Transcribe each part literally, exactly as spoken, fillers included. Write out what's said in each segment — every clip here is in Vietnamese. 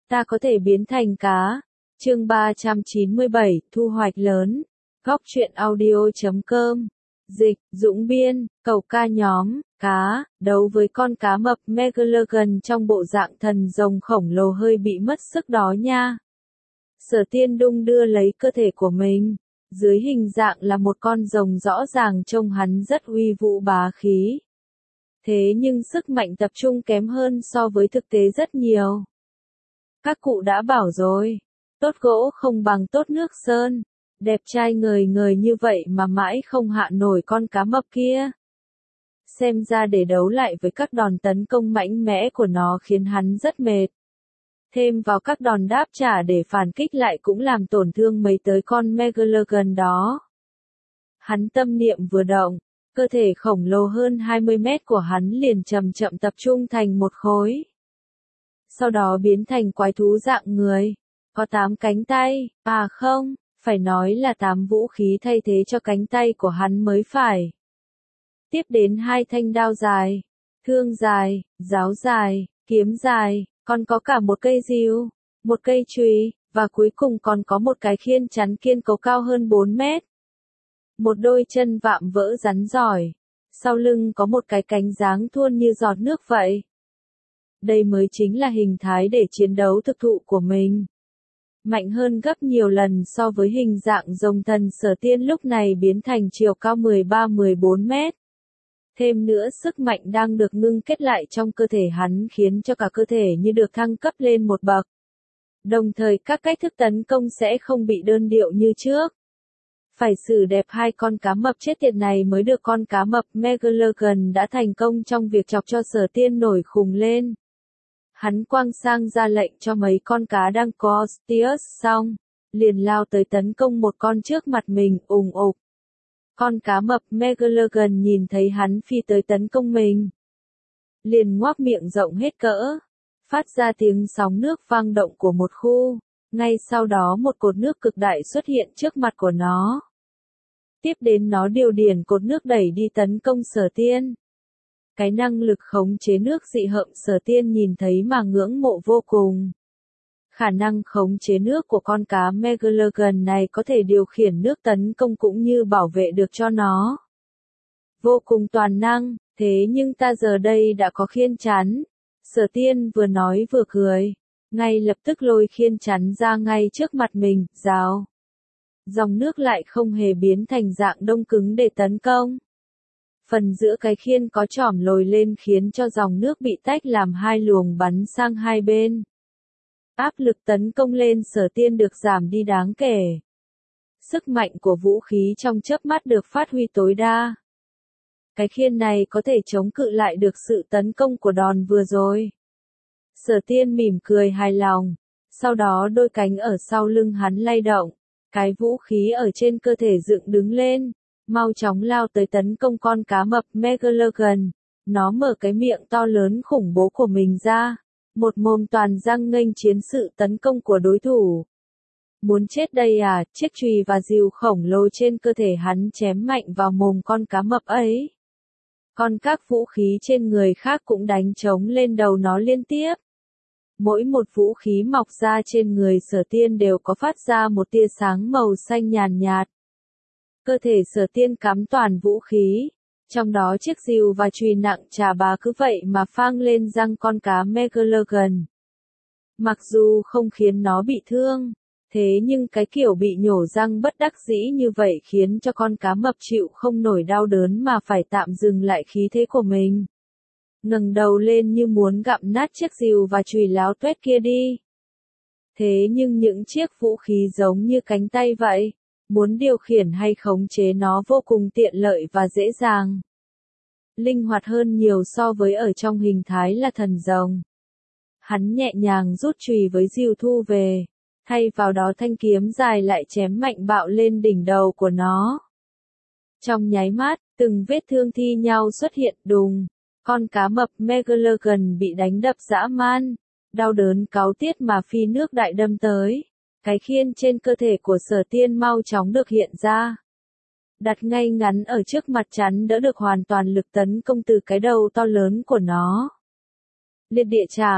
Ta có thể biến thành cá. Chương ba trăm chín mươi bảy, thu hoạch lớn. Góc truyện audio chấm com. Dịch, Dũng biên, cầu ca nhóm, cá, đấu với con cá mập Megalodon trong bộ dạng thần rồng khổng lồ hơi bị mất sức đó nha. Sở Tiên đung đưa lấy cơ thể của mình. Dưới hình dạng là một con rồng rõ ràng trông hắn rất uy vũ bá khí. Thế nhưng sức mạnh tập trung kém hơn so với thực tế rất nhiều. Các cụ đã bảo rồi, tốt gỗ không bằng tốt nước sơn. Đẹp trai ngời ngời như vậy mà mãi không hạ nổi con cá mập kia. Xem ra để đấu lại với các đòn tấn công mạnh mẽ của nó khiến hắn rất mệt. Thêm vào các đòn đáp trả để phản kích lại cũng làm tổn thương mấy tới con Megalodon đó. Hắn tâm niệm vừa động, cơ thể khổng lồ hơn hai mươi mét của hắn liền chậm chậm tập trung thành một khối. Sau đó biến thành quái thú dạng người, có tám cánh tay, à không, phải nói là tám vũ khí thay thế cho cánh tay của hắn mới phải. Tiếp đến hai thanh đao dài, thương dài, giáo dài, kiếm dài, còn có cả một cây rìu, một cây chùy, và cuối cùng còn có một cái khiên chắn kiên cố cao hơn bốn mét. Một đôi chân vạm vỡ rắn giỏi, sau lưng có một cái cánh dáng thuôn như giọt nước vậy. Đây mới chính là hình thái để chiến đấu thực thụ của mình. Mạnh hơn gấp nhiều lần so với hình dạng rồng thần Sở Tiên lúc này biến thành chiều cao mười ba mười bốn mét. Thêm nữa sức mạnh đang được ngưng kết lại trong cơ thể hắn khiến cho cả cơ thể như được thăng cấp lên một bậc. Đồng thời các cách thức tấn công sẽ không bị đơn điệu như trước. Phải xử đẹp hai con cá mập chết tiệt này mới được. Con cá mập Megalodon đã thành công trong việc chọc cho Sở Tiên nổi khùng lên. Hắn quăng sang ra lệnh cho mấy con cá đang Costius xong, liền lao tới tấn công một con trước mặt mình, ùng ục. Con cá mập Megalodon nhìn thấy hắn phi tới tấn công mình, liền ngoác miệng rộng hết cỡ, phát ra tiếng sóng nước vang động của một khu. Ngay sau đó một cột nước cực đại xuất hiện trước mặt của nó. Tiếp đến nó điều điển cột nước đẩy đi tấn công Sở Tiên. Cái năng lực khống chế nước dị hợm Sở Tiên nhìn thấy mà ngưỡng mộ vô cùng. Khả năng khống chế nước của con cá Megalodon này có thể điều khiển nước tấn công cũng như bảo vệ được cho nó. Vô cùng toàn năng, thế nhưng ta giờ đây đã có khiên chắn. Sở Tiên vừa nói vừa cười, ngay lập tức lôi khiên chắn ra ngay trước mặt mình, rào. Dòng nước lại không hề biến thành dạng đông cứng để tấn công. Phần giữa cái khiên có chỏm lồi lên khiến cho dòng nước bị tách làm hai luồng bắn sang hai bên. Áp lực tấn công lên Sở Tiên được giảm đi đáng kể. Sức mạnh của vũ khí trong chớp mắt được phát huy tối đa. Cái khiên này có thể chống cự lại được sự tấn công của đòn vừa rồi. Sở Tiên mỉm cười hài lòng, sau đó đôi cánh ở sau lưng hắn lay động, cái vũ khí ở trên cơ thể dựng đứng lên, mau chóng lao tới tấn công con cá mập Megalodon. Nó mở cái miệng to lớn khủng bố của mình ra, một mồm toàn răng nghênh chiến sự tấn công của đối thủ. Muốn chết đây à, chiếc chùy và rìu khổng lồ trên cơ thể hắn chém mạnh vào mồm con cá mập ấy. Còn các vũ khí trên người khác cũng đánh trống lên đầu nó liên tiếp. Mỗi một vũ khí mọc ra trên người Sở Tiên đều có phát ra một tia sáng màu xanh nhàn nhạt. Cơ thể Sở Tiên cắm toàn vũ khí, trong đó chiếc rìu và chùy nặng chà bá cứ vậy mà phang lên răng con cá Megalodon. Mặc dù không khiến nó bị thương, thế nhưng cái kiểu bị nhổ răng bất đắc dĩ như vậy khiến cho con cá mập chịu không nổi đau đớn mà phải tạm dừng lại khí thế của mình. Ngẩng đầu lên như muốn gặm nát chiếc rìu và chùy láo tuét kia đi. Thế nhưng những chiếc vũ khí giống như cánh tay vậy, muốn điều khiển hay khống chế nó vô cùng tiện lợi và dễ dàng. Linh hoạt hơn nhiều so với ở trong hình thái là thần rồng. Hắn nhẹ nhàng rút chùy với rìu thu về, thay vào đó thanh kiếm dài lại chém mạnh bạo lên đỉnh đầu của nó. Trong nháy mắt, từng vết thương thi nhau xuất hiện đùng. Con cá mập Megalodon bị đánh đập dã man, đau đớn cáu tiết mà phi nước đại đâm tới. Cái khiên trên cơ thể của Sở Tiên mau chóng được hiện ra. Đặt ngay ngắn ở trước mặt chắn đỡ được hoàn toàn lực tấn công từ cái đầu to lớn của nó. Liệt địa chảm,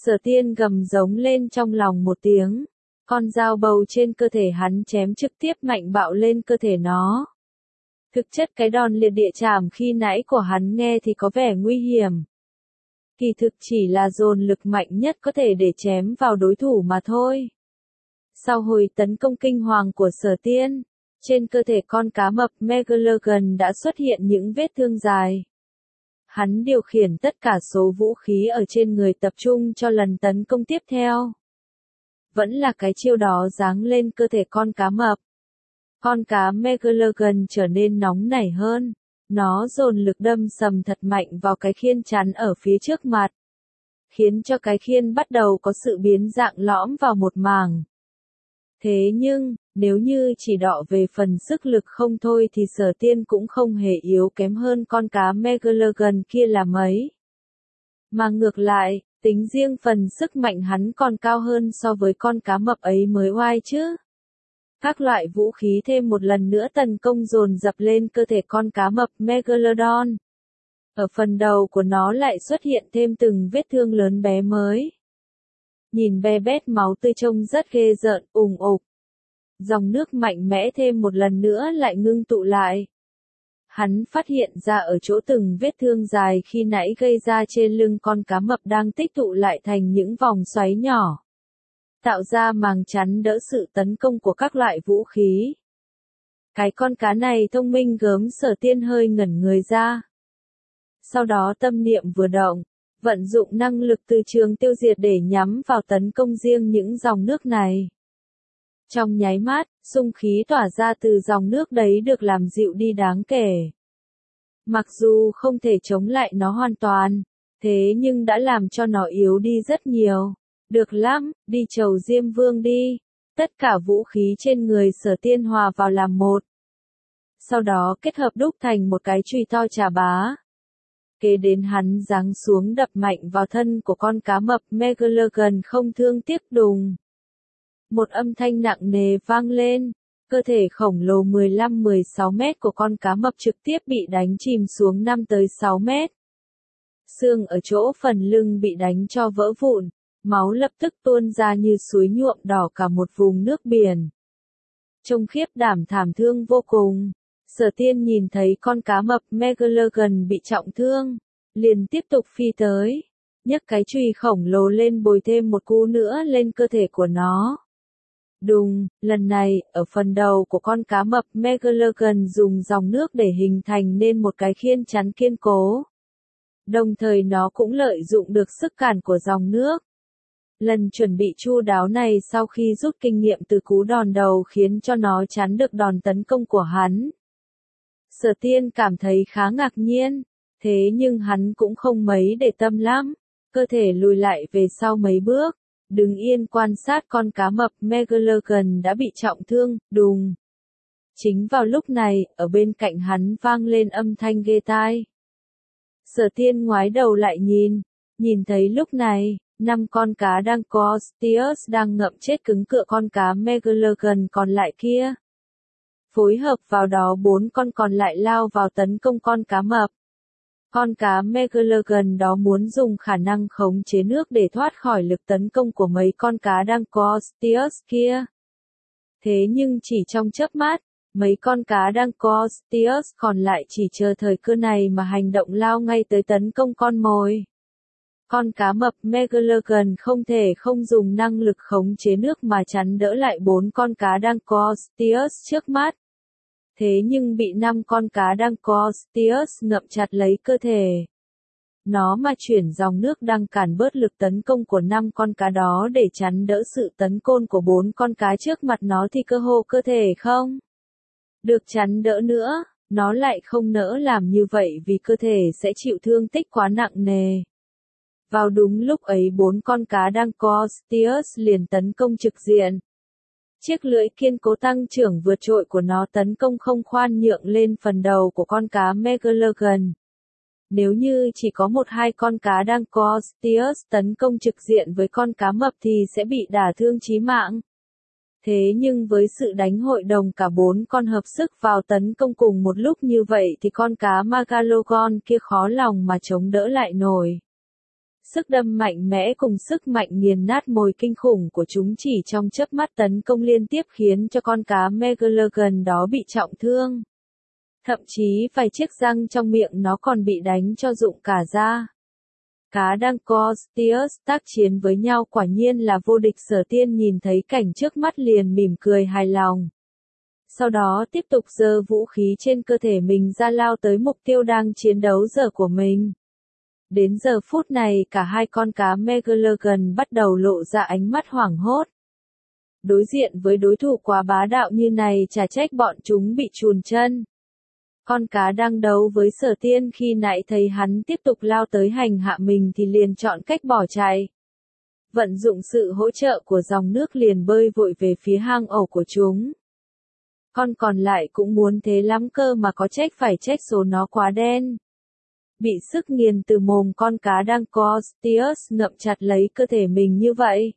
Sở Tiên gầm giống lên trong lòng một tiếng. Con dao bầu trên cơ thể hắn chém trực tiếp mạnh bạo lên cơ thể nó. Thực chất cái đòn liệt địa chảm khi nãy của hắn nghe thì có vẻ nguy hiểm. Kỳ thực chỉ là dồn lực mạnh nhất có thể để chém vào đối thủ mà thôi. Sau hồi tấn công kinh hoàng của Sở Tiên, trên cơ thể con cá mập Megalodon đã xuất hiện những vết thương dài. Hắn điều khiển tất cả số vũ khí ở trên người tập trung cho lần tấn công tiếp theo. Vẫn là cái chiêu đó giáng lên cơ thể con cá mập. Con cá Megalodon trở nên nóng nảy hơn. Nó dồn lực đâm sầm thật mạnh vào cái khiên chắn ở phía trước mặt. Khiến cho cái khiên bắt đầu có sự biến dạng lõm vào một mảng. Thế nhưng, nếu như chỉ đọ về phần sức lực không thôi thì Sở Tiên cũng không hề yếu kém hơn con cá Megalodon kia là mấy. Mà ngược lại, tính riêng phần sức mạnh hắn còn cao hơn so với con cá mập ấy mới oai chứ. Các loại vũ khí thêm một lần nữa tấn công dồn dập lên cơ thể con cá mập Megalodon. Ở phần đầu của nó lại xuất hiện thêm từng vết thương lớn bé mới. Nhìn be bét máu tươi trông rất ghê rợn, ùng ục. Dòng nước mạnh mẽ thêm một lần nữa lại ngưng tụ lại. Hắn phát hiện ra ở chỗ từng vết thương dài khi nãy gây ra trên lưng con cá mập đang tích tụ lại thành những vòng xoáy nhỏ. Tạo ra màng chắn đỡ sự tấn công của các loại vũ khí. Cái con cá này thông minh gớm, Sở Tiên hơi ngẩn người ra. Sau đó tâm niệm vừa động, vận dụng năng lực từ trường tiêu diệt để nhắm vào tấn công riêng những dòng nước này. Trong nháy mắt, xung khí tỏa ra từ dòng nước đấy được làm dịu đi đáng kể. Mặc dù không thể chống lại nó hoàn toàn, thế nhưng đã làm cho nó yếu đi rất nhiều. Được lắm, đi chầu Diêm Vương đi. Tất cả vũ khí trên người Sở Tiên hòa vào làm một. Sau đó kết hợp đúc thành một cái chùy to chà bá. Kế đến hắn giáng xuống đập mạnh vào thân của con cá mập Megalodon không thương tiếc đùng. Một âm thanh nặng nề vang lên, cơ thể khổng lồ mười lăm mười sáu mét của con cá mập trực tiếp bị đánh chìm xuống năm tới sáu mét. Xương ở chỗ phần lưng bị đánh cho vỡ vụn, máu lập tức tuôn ra như suối nhuộm đỏ cả một vùng nước biển. Trông khiếp đảm thảm thương vô cùng. Sở Tiên nhìn thấy con cá mập Megalodon bị trọng thương, liền tiếp tục phi tới, nhấc cái chùy khổng lồ lên bồi thêm một cú nữa lên cơ thể của nó. Đùng, lần này, ở phần đầu của con cá mập Megalodon dùng dòng nước để hình thành nên một cái khiên chắn kiên cố. Đồng thời nó cũng lợi dụng được sức cản của dòng nước. Lần chuẩn bị chu đáo này sau khi rút kinh nghiệm từ cú đòn đầu khiến cho nó chắn được đòn tấn công của hắn. Sở Tiên cảm thấy khá ngạc nhiên, thế nhưng hắn cũng không mấy để tâm lắm, cơ thể lùi lại về sau mấy bước, đứng yên quan sát con cá mập Megalodon đã bị trọng thương, đùng. Chính vào lúc này, ở bên cạnh hắn vang lên âm thanh ghê tai. Sở Tiên ngoái đầu lại nhìn, nhìn thấy lúc này, năm con cá đang có Stius đang ngậm chết cứng cựa con cá Megalodon còn lại kia. Phối hợp vào đó bốn con còn lại lao vào tấn công con cá mập. Con cá Megalodon đó muốn dùng khả năng khống chế nước để thoát khỏi lực tấn công của mấy con cá đang có Stius kia. Thế nhưng chỉ trong chớp mắt, mấy con cá đang có Stius còn lại chỉ chờ thời cơ này mà hành động lao ngay tới tấn công con mồi. Con cá mập Megalodon không thể không dùng năng lực khống chế nước mà chắn đỡ lại bốn con cá đang có Stius trước mắt. Thế nhưng bị năm con cá đang có Stius ngậm chặt lấy cơ thể. Nó mà chuyển dòng nước đang cản bớt lực tấn công của năm con cá đó để chắn đỡ sự tấn công của bốn con cá trước mặt nó thì cơ hồ cơ thể không được chắn đỡ nữa, nó lại không nỡ làm như vậy vì cơ thể sẽ chịu thương tích quá nặng nề. Vào đúng lúc ấy bốn con cá đang có Stius liền tấn công trực diện. Chiếc lưỡi kiên cố tăng trưởng vượt trội của nó tấn công không khoan nhượng lên phần đầu của con cá Megalodon. Nếu như chỉ có một hai con cá đang có Stius tấn công trực diện với con cá mập thì sẽ bị đả thương chí mạng. Thế nhưng với sự đánh hội đồng cả bốn con hợp sức vào tấn công cùng một lúc như vậy thì con cá Megalodon kia khó lòng mà chống đỡ lại nổi. Sức đâm mạnh mẽ cùng sức mạnh nghiền nát mồi kinh khủng của chúng chỉ trong chớp mắt tấn công liên tiếp khiến cho con cá Megalodon đó bị trọng thương. Thậm chí vài chiếc răng trong miệng nó còn bị đánh cho rụng cả ra. Cá Dancosteus tác chiến với nhau quả nhiên là vô địch. Sở Tiên nhìn thấy cảnh trước mắt liền mỉm cười hài lòng. Sau đó tiếp tục giơ vũ khí trên cơ thể mình ra lao tới mục tiêu đang chiến đấu giờ của mình. Đến giờ phút này cả hai con cá Megalodon bắt đầu lộ ra ánh mắt hoảng hốt. Đối diện với đối thủ quá bá đạo như này chả trách bọn chúng bị chùn chân. Con cá đang đấu với Sở Tiên khi nãy thấy hắn tiếp tục lao tới hành hạ mình thì liền chọn cách bỏ chạy. Vận dụng sự hỗ trợ của dòng nước liền bơi vội về phía hang ổ của chúng. Con còn lại cũng muốn thế lắm cơ mà có trách phải trách số nó quá đen. Bị sức nghiền từ mồm con cá Dancosteus ngậm chặt lấy cơ thể mình như vậy.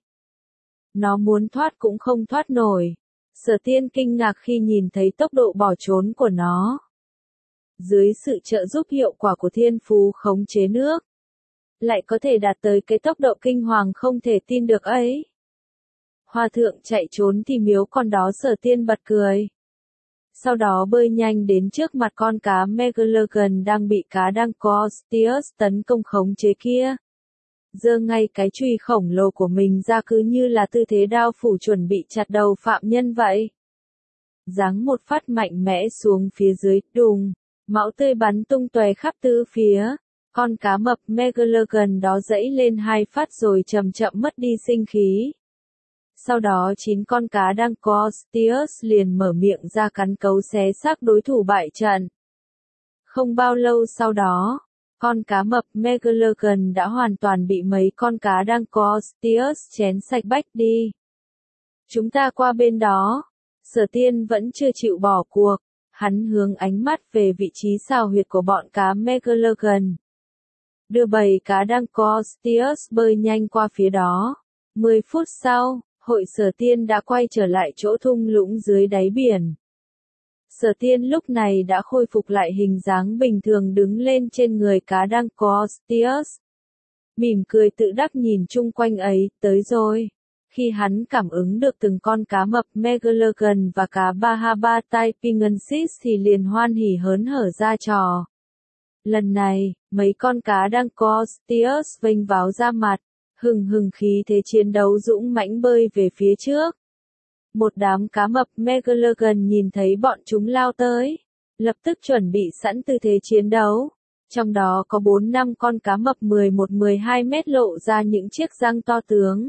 Nó muốn thoát cũng không thoát nổi. Sở Tiên kinh ngạc khi nhìn thấy tốc độ bỏ trốn của nó. Dưới sự trợ giúp hiệu quả của thiên phú khống chế nước, lại có thể đạt tới cái tốc độ kinh hoàng không thể tin được ấy. Hòa thượng chạy trốn thì miếu con đó. Sở Tiên bật cười. Sau đó bơi nhanh đến trước mặt con cá Megalodon đang bị cá Dancosteus tấn công khống chế kia. Giơ ngay cái chùy khổng lồ của mình ra cứ như là tư thế đao phủ chuẩn bị chặt đầu phạm nhân vậy. Giáng một phát mạnh mẽ xuống phía dưới, đùng, máu tươi bắn tung tóe khắp tứ phía. Con cá mập Megalodon đó giãy lên hai phát rồi chậm chậm mất đi sinh khí. Sau đó chín con cá Dancosteus liền mở miệng ra cắn cấu xé xác đối thủ bại trận. Không bao lâu sau đó, con cá mập Megalodon đã hoàn toàn bị mấy con cá Dancosteus chén sạch bách đi. Chúng ta qua bên đó. Sở Tiên vẫn chưa chịu bỏ cuộc. Hắn hướng ánh mắt về vị trí xào huyệt của bọn cá Megalodon. Đưa bầy cá Dancosteus bơi nhanh qua phía đó. Mười phút sau, hội Sở Tiên đã quay trở lại chỗ thung lũng dưới đáy biển. Sở Tiên lúc này đã khôi phục lại hình dáng bình thường đứng lên trên người cá Dancosteus. Mỉm cười tự đắc nhìn chung quanh ấy, tới rồi. Khi hắn cảm ứng được từng con cá mập Megalodon và cá Bahaba Typingensis thì liền hoan hỉ hớn hở ra trò. Lần này, mấy con cá Dancosteus vênh váo ra mặt, hừng hừng khí thế chiến đấu dũng mãnh bơi về phía trước. Một đám cá mập Megalodon nhìn thấy bọn chúng lao tới, lập tức chuẩn bị sẵn tư thế chiến đấu. Trong đó có bốn năm con cá mập mười một mười hai mét lộ ra những chiếc răng to tướng.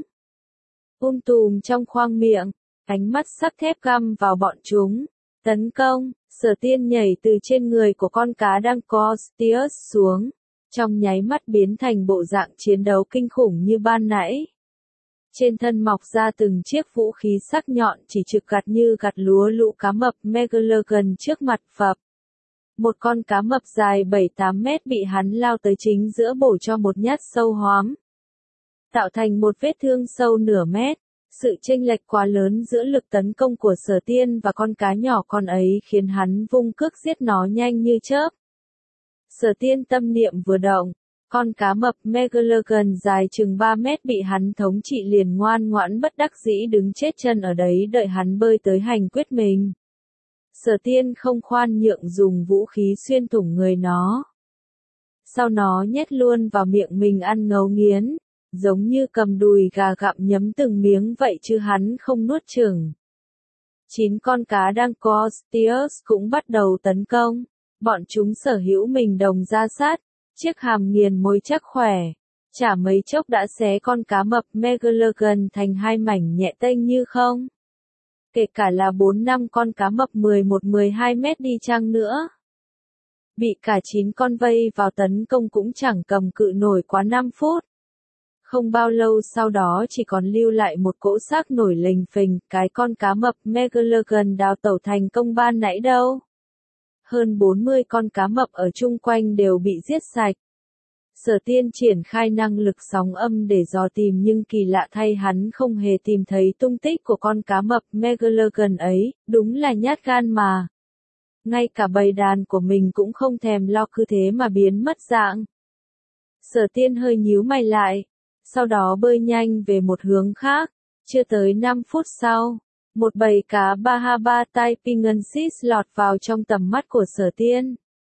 Um tùm trong khoang miệng, ánh mắt sắc thép găm vào bọn chúng. Tấn công, Sở Tiên nhảy từ trên người của con cá Dancosteus xuống, trong nháy mắt biến thành bộ dạng chiến đấu kinh khủng như ban nãy. Trên thân mọc ra từng chiếc vũ khí sắc nhọn chỉ trực gặt như gặt lúa lũ cá mập Megalodon trước mặt phập. Một con cá mập dài bảy tám mét bị hắn lao tới chính giữa bổ cho một nhát sâu hoắm, tạo thành một vết thương sâu nửa mét. Sự chênh lệch quá lớn giữa lực tấn công của Sở Tiên và con cá nhỏ con ấy khiến hắn vung cước giết nó nhanh như chớp. Sở Tiên tâm niệm vừa động, con cá mập Megalodon dài chừng ba mét bị hắn thống trị liền ngoan ngoãn bất đắc dĩ đứng chết chân ở đấy đợi hắn bơi tới hành quyết mình. Sở Tiên không khoan nhượng dùng vũ khí xuyên thủng người nó. Sau nó nhét luôn vào miệng mình ăn ngấu nghiến, giống như cầm đùi gà gặm nhấm từng miếng vậy chứ hắn không nuốt chửng. Chín con cá Dancosteus cũng bắt đầu tấn công. Bọn chúng sở hữu mình đồng da sát, chiếc hàm nghiền môi chắc khỏe. Chả mấy chốc đã xé con cá mập Megalodon thành hai mảnh nhẹ tênh như không. Kể cả là bốn năm con cá mập mười một mười hai mét đi chăng nữa. Bị cả chín con vây vào tấn công cũng chẳng cầm cự nổi quá năm phút. Không bao lâu sau đó chỉ còn lưu lại một cỗ xác nổi lềnh phềnh, cái con cá mập Megalodon đào tẩu thành công ban nãy đâu. Hơn bốn mươi con cá mập ở chung quanh đều bị giết sạch. Sở Tiên triển khai năng lực sóng âm để dò tìm nhưng kỳ lạ thay hắn không hề tìm thấy tung tích của con cá mập Megalodon ấy, đúng là nhát gan mà. Ngay cả bầy đàn của mình cũng không thèm lo cứ thế mà biến mất dạng. Sở Tiên hơi nhíu mày lại, sau đó bơi nhanh về một hướng khác. Chưa tới năm phút sau, một bầy cá Bahama Taipingensis lọt vào trong tầm mắt của Sở Tiên.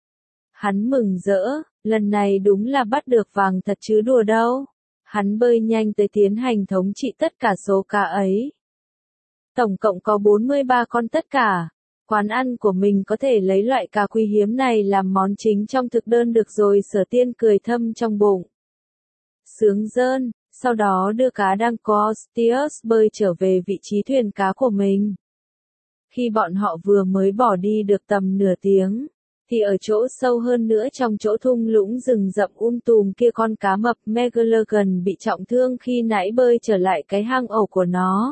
Hắn mừng rỡ, lần này đúng là bắt được vàng thật chứ đùa đâu. Hắn bơi nhanh tới tiến hành thống trị tất cả số cá ấy. Tổng cộng có bốn mươi ba con tất cả. Quán ăn của mình có thể lấy loại cá quý hiếm này làm món chính trong thực đơn được rồi. Sở Tiên cười thầm trong bụng. Sướng rơn, sau đó đưa cá đang có Stius bơi trở về vị trí thuyền cá của mình. Khi bọn họ vừa mới bỏ đi được tầm nửa tiếng, thì ở chỗ sâu hơn nữa trong chỗ thung lũng rừng rậm um tùm kia con cá mập Megalodon bị trọng thương khi nãy bơi trở lại cái hang ổ của nó.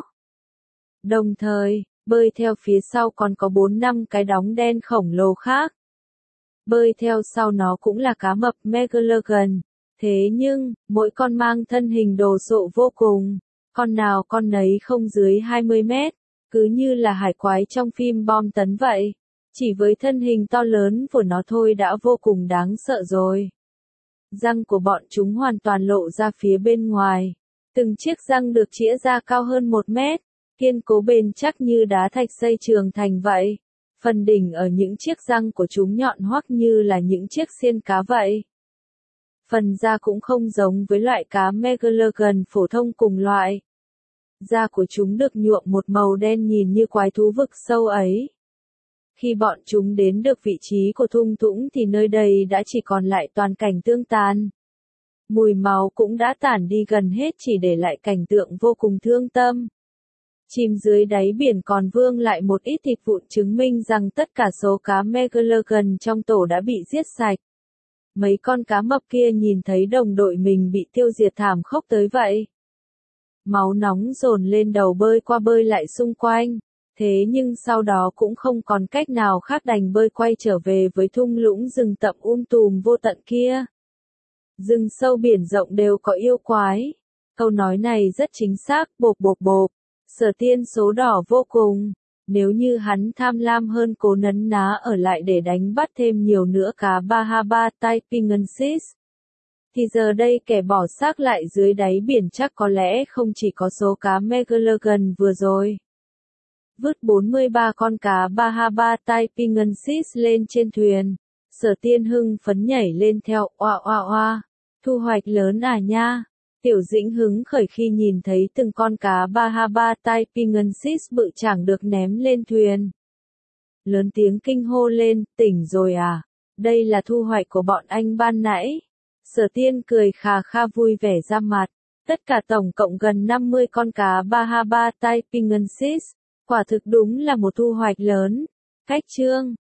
Đồng thời, bơi theo phía sau còn có bốn năm cái đóng đen khổng lồ khác. Bơi theo sau nó cũng là cá mập Megalodon. Thế nhưng, mỗi con mang thân hình đồ sộ vô cùng, con nào con nấy không dưới hai mươi mét, cứ như là hải quái trong phim bom tấn vậy. Chỉ với thân hình to lớn của nó thôi đã vô cùng đáng sợ rồi. Răng của bọn chúng hoàn toàn lộ ra phía bên ngoài. Từng chiếc răng được chĩa ra cao hơn một mét, kiên cố bền chắc như đá thạch xây trường thành vậy. Phần đỉnh ở những chiếc răng của chúng nhọn hoắt như là những chiếc xiên cá vậy. Phần da cũng không giống với loại cá Megalodon phổ thông cùng loại. Da của chúng được nhuộm một màu đen nhìn như quái thú vực sâu ấy. Khi bọn chúng đến được vị trí của thung lũng thì nơi đây đã chỉ còn lại toàn cảnh tương tàn. Mùi máu cũng đã tản đi gần hết chỉ để lại cảnh tượng vô cùng thương tâm. Chìm dưới đáy biển còn vương lại một ít thịt vụn chứng minh rằng tất cả số cá Megalodon trong tổ đã bị giết sạch. Mấy con cá mập kia nhìn thấy đồng đội mình bị tiêu diệt thảm khốc tới vậy. Máu nóng dồn lên đầu bơi qua bơi lại xung quanh. Thế nhưng sau đó cũng không còn cách nào khác đành bơi quay trở về với thung lũng rừng rậm um tùm vô tận kia. Rừng sâu biển rộng đều có yêu quái. Câu nói này rất chính xác, bộp bộp bộp. Sở Tiên số đỏ vô cùng. Nếu như hắn tham lam hơn cố nấn ná ở lại để đánh bắt thêm nhiều nữa cá Bahama Taipingensis, thì giờ đây kẻ bỏ xác lại dưới đáy biển chắc có lẽ không chỉ có số cá Megalodon vừa rồi. Vứt bốn mươi ba con cá Bahama Taipingensis lên trên thuyền. Sở Tiên hưng phấn nhảy lên theo, oa oa oa. Thu hoạch lớn à nha. Tiểu Dĩnh hứng khởi khi nhìn thấy từng con cá Bahama Taipingensis bự chẳng được ném lên thuyền. Lớn tiếng kinh hô lên, tỉnh rồi à? Đây là thu hoạch của bọn anh ban nãy. Sở Tiên cười khà khà vui vẻ ra mặt. Tất cả tổng cộng gần năm mươi con cá Bahama Taipingensis. Quả thực đúng là một thu hoạch lớn. Cách chương